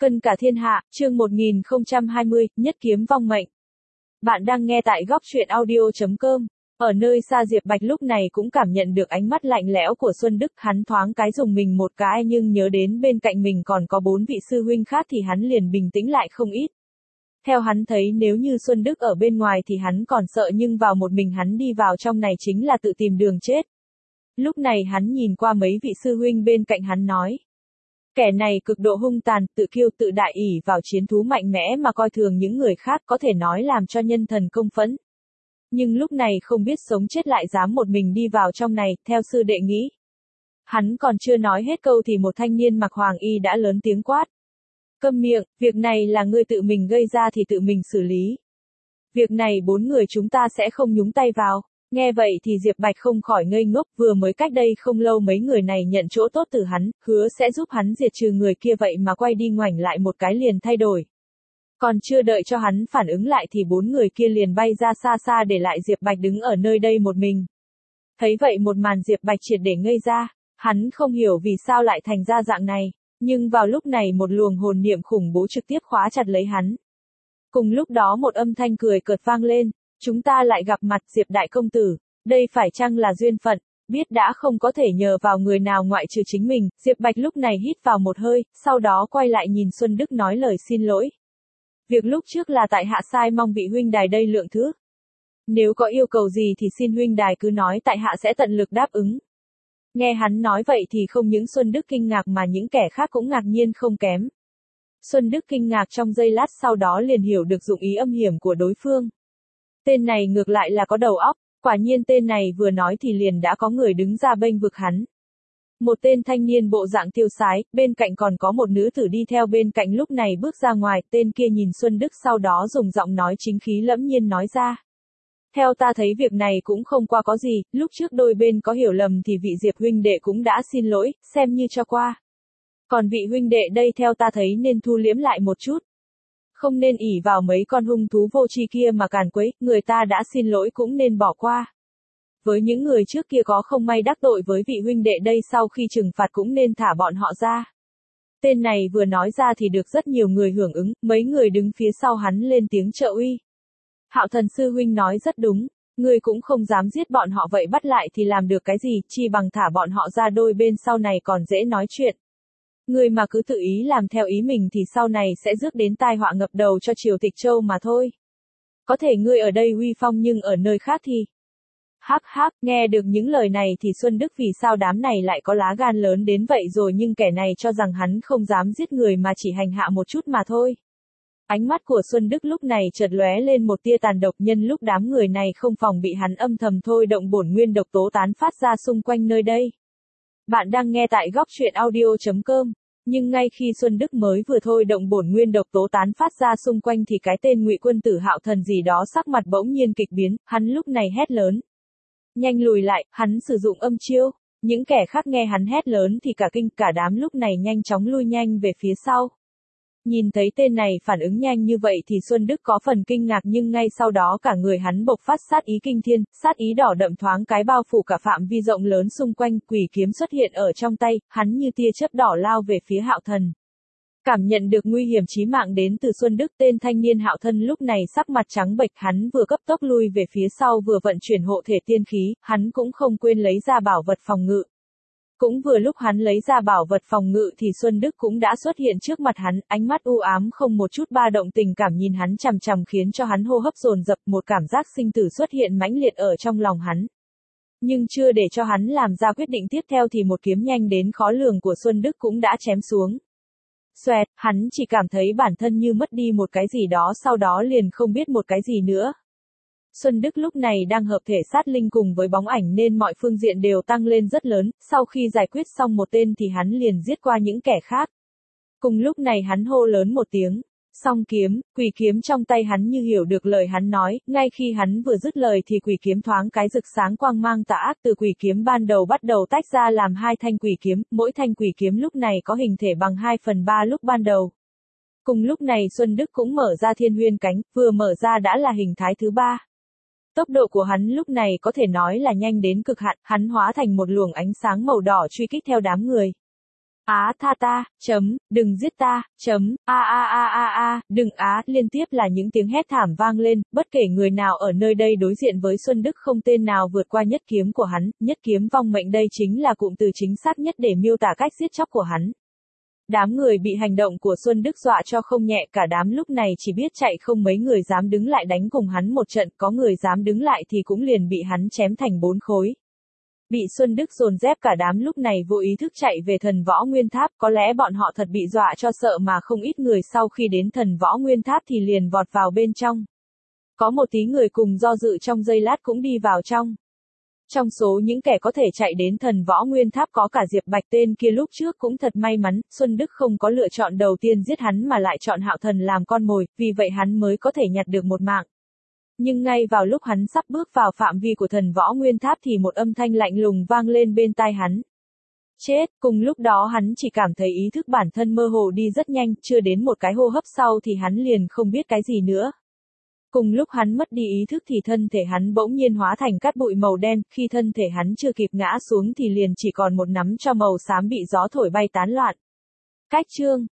Cân cả thiên hạ, chương 1020, nhất kiếm vong mệnh. Bạn đang nghe tại góc truyện audio.com. Ở nơi xa Diệp Bạch lúc này cũng cảm nhận được ánh mắt lạnh lẽo của Xuân Đức, hắn thoáng cái dùng mình một cái nhưng nhớ đến bên cạnh mình còn có 4 vị sư huynh khác thì hắn liền bình tĩnh lại không ít. Theo hắn thấy nếu như Xuân Đức ở bên ngoài thì hắn còn sợ nhưng vào một mình hắn đi vào trong này chính là tự tìm đường chết. Lúc này hắn nhìn qua mấy vị sư huynh bên cạnh hắn nói. Kẻ này cực độ hung tàn, tự kiêu tự đại ỷ vào chiến thú mạnh mẽ mà coi thường những người khác có thể nói làm cho nhân thần công phẫn. Nhưng lúc này không biết sống chết lại dám một mình đi vào trong này, theo sư đệ nghĩ. Hắn còn chưa nói hết câu thì một thanh niên mặc hoàng y đã lớn tiếng quát. Câm miệng, việc này là ngươi tự mình gây ra thì tự mình xử lý. Việc này 4 người chúng ta sẽ không nhúng tay vào. Nghe vậy thì Diệp Bạch không khỏi ngây ngốc, vừa mới cách đây không lâu mấy người này nhận chỗ tốt từ hắn, hứa sẽ giúp hắn diệt trừ người kia vậy mà quay đi ngoảnh lại một cái liền thay đổi. Còn chưa đợi cho hắn phản ứng lại thì 4 người kia liền bay ra xa xa để lại Diệp Bạch đứng ở nơi đây một mình. Thấy vậy một màn Diệp Bạch triệt để ngây ra, hắn không hiểu vì sao lại thành ra dạng này, nhưng vào lúc này một luồng hồn niệm khủng bố trực tiếp khóa chặt lấy hắn. Cùng lúc đó một âm thanh cười cợt vang lên. Chúng ta lại gặp mặt Diệp đại công tử, đây phải chăng là duyên phận, biết đã không có thể nhờ vào người nào ngoại trừ chính mình, Diệp Bạch lúc này hít vào một hơi, sau đó quay lại nhìn Xuân Đức nói lời xin lỗi. Việc lúc trước là tại hạ sai, mong vị huynh đài đây lượng thứ. Nếu có yêu cầu gì thì xin huynh đài cứ nói, tại hạ sẽ tận lực đáp ứng. Nghe hắn nói vậy thì không những Xuân Đức kinh ngạc mà những kẻ khác cũng ngạc nhiên không kém. Xuân Đức kinh ngạc trong giây lát sau đó liền hiểu được dụng ý âm hiểm của đối phương. Tên này ngược lại là có đầu óc, quả nhiên tên này vừa nói thì liền đã có người đứng ra bênh vực hắn. Một tên thanh niên bộ dạng tiêu sái, bên cạnh còn có một nữ tử đi theo bên cạnh lúc này bước ra ngoài, tên kia nhìn Xuân Đức sau đó dùng giọng nói chính khí lẫm nhiên nói ra. Theo ta thấy việc này cũng không qua có gì, lúc trước đôi bên có hiểu lầm thì vị Diệp huynh đệ cũng đã xin lỗi, xem như cho qua. Còn vị huynh đệ đây theo ta thấy nên thu liễm lại một chút. Không nên ỷ vào mấy con hung thú vô tri kia mà càn quấy, người ta đã xin lỗi cũng nên bỏ qua. Với những người trước kia có không may đắc tội với vị huynh đệ đây sau khi trừng phạt cũng nên thả bọn họ ra. Tên này vừa nói ra thì được rất nhiều người hưởng ứng, mấy người đứng phía sau hắn lên tiếng trợ uy. Hạo Thần sư huynh nói rất đúng, người cũng không dám giết bọn họ vậy bắt lại thì làm được cái gì, chi bằng thả bọn họ ra, đôi bên sau này còn dễ nói chuyện. Người mà cứ tự ý làm theo ý mình thì sau này sẽ rước đến tai họa ngập đầu cho triều Tịch Châu mà thôi. Có thể ngươi ở đây uy phong nhưng ở nơi khác thì... Hắc hắc, nghe được những lời này thì Xuân Đức vì sao đám này lại có lá gan lớn đến vậy rồi, nhưng kẻ này cho rằng hắn không dám giết người mà chỉ hành hạ một chút mà thôi. Ánh mắt của Xuân Đức lúc này chợt lóe lên một tia tàn độc, nhân lúc đám người này không phòng bị hắn âm thầm thôi động bổn nguyên độc tố tán phát ra xung quanh nơi đây. Bạn đang nghe tại góc truyện audio.com. Nhưng ngay khi Xuân Đức mới vừa thôi động bổn nguyên độc tố tán phát ra xung quanh thì cái tên Ngụy Quân Tử Hạo Thần gì đó sắc mặt bỗng nhiên kịch biến, hắn lúc này hét lớn. Nhanh lùi lại, hắn sử dụng âm chiêu. Những kẻ khác nghe hắn hét lớn thì cả kinh, cả đám lúc này nhanh chóng lui nhanh về phía sau. Nhìn thấy tên này phản ứng nhanh như vậy thì Xuân Đức có phần kinh ngạc, nhưng ngay sau đó cả người hắn bộc phát sát ý kinh thiên, sát ý đỏ đậm thoáng cái bao phủ cả phạm vi rộng lớn xung quanh, quỷ kiếm xuất hiện ở trong tay, hắn như tia chớp đỏ lao về phía Hạo Thần. Cảm nhận được nguy hiểm chí mạng đến từ Xuân Đức, tên thanh niên Hạo Thần lúc này sắc mặt trắng bệch, hắn vừa cấp tốc lui về phía sau vừa vận chuyển hộ thể tiên khí, hắn cũng không quên lấy ra bảo vật phòng ngự. Cũng vừa lúc hắn lấy ra bảo vật phòng ngự thì Xuân Đức cũng đã xuất hiện trước mặt hắn, ánh mắt u ám không một chút ba động tình cảm nhìn hắn chằm chằm khiến cho hắn hô hấp dồn dập, một cảm giác sinh tử xuất hiện mãnh liệt ở trong lòng hắn. Nhưng chưa để cho hắn làm ra quyết định tiếp theo thì một kiếm nhanh đến khó lường của Xuân Đức cũng đã chém xuống. Xoẹt, hắn chỉ cảm thấy bản thân như mất đi một cái gì đó, sau đó liền không biết một cái gì nữa. Xuân Đức lúc này đang hợp thể sát linh cùng với bóng ảnh nên mọi phương diện đều tăng lên rất lớn, sau khi giải quyết xong một tên thì hắn liền giết qua những kẻ khác. Cùng lúc này hắn hô lớn một tiếng, song kiếm, quỷ kiếm trong tay hắn như hiểu được lời hắn nói, ngay khi hắn vừa dứt lời thì quỷ kiếm thoáng cái rực sáng quang mang tà ác, từ quỷ kiếm ban đầu bắt đầu tách ra làm 2 thanh quỷ kiếm, mỗi thanh quỷ kiếm lúc này có hình thể bằng 2/3 lúc ban đầu. Cùng lúc này Xuân Đức cũng mở ra Thiên Huyên cánh, vừa mở ra đã là hình thái thứ 3. Tốc độ của hắn lúc này có thể nói là nhanh đến cực hạn, hắn hóa thành một luồng ánh sáng màu đỏ truy kích theo đám người. Á tha ta, đừng giết ta, đừng á, liên tiếp là những tiếng hét thảm vang lên, bất kể người nào ở nơi đây đối diện với Xuân Đức không tên nào vượt qua nhất kiếm của hắn, nhất kiếm vong mệnh đây chính là cụm từ chính xác nhất để miêu tả cách giết chóc của hắn. Đám người bị hành động của Xuân Đức dọa cho không nhẹ, cả đám lúc này chỉ biết chạy, không mấy người dám đứng lại đánh cùng hắn một trận, có người dám đứng lại thì cũng liền bị hắn chém thành 4 khối. Bị Xuân Đức dồn dép, cả đám lúc này vô ý thức chạy về Thần Võ Nguyên Tháp, có lẽ bọn họ thật bị dọa cho sợ mà không ít người sau khi đến Thần Võ Nguyên Tháp thì liền vọt vào bên trong. Có một tí người cùng do dự trong giây lát cũng đi vào trong. Trong số những kẻ có thể chạy đến Thần Võ Nguyên Tháp có cả Diệp Bạch, tên kia lúc trước cũng thật may mắn, Xuân Đức không có lựa chọn đầu tiên giết hắn mà lại chọn Hạo Thần làm con mồi, vì vậy hắn mới có thể nhặt được một mạng. Nhưng ngay vào lúc hắn sắp bước vào phạm vi của Thần Võ Nguyên Tháp thì một âm thanh lạnh lùng vang lên bên tai hắn. Chết, cùng lúc đó hắn chỉ cảm thấy ý thức bản thân mơ hồ đi rất nhanh, chưa đến một cái hô hấp sau thì hắn liền không biết cái gì nữa. Cùng lúc hắn mất đi ý thức thì thân thể hắn bỗng nhiên hóa thành cát bụi màu đen, khi thân thể hắn chưa kịp ngã xuống thì liền chỉ còn một nắm tro màu xám bị gió thổi bay tán loạn. Cách chương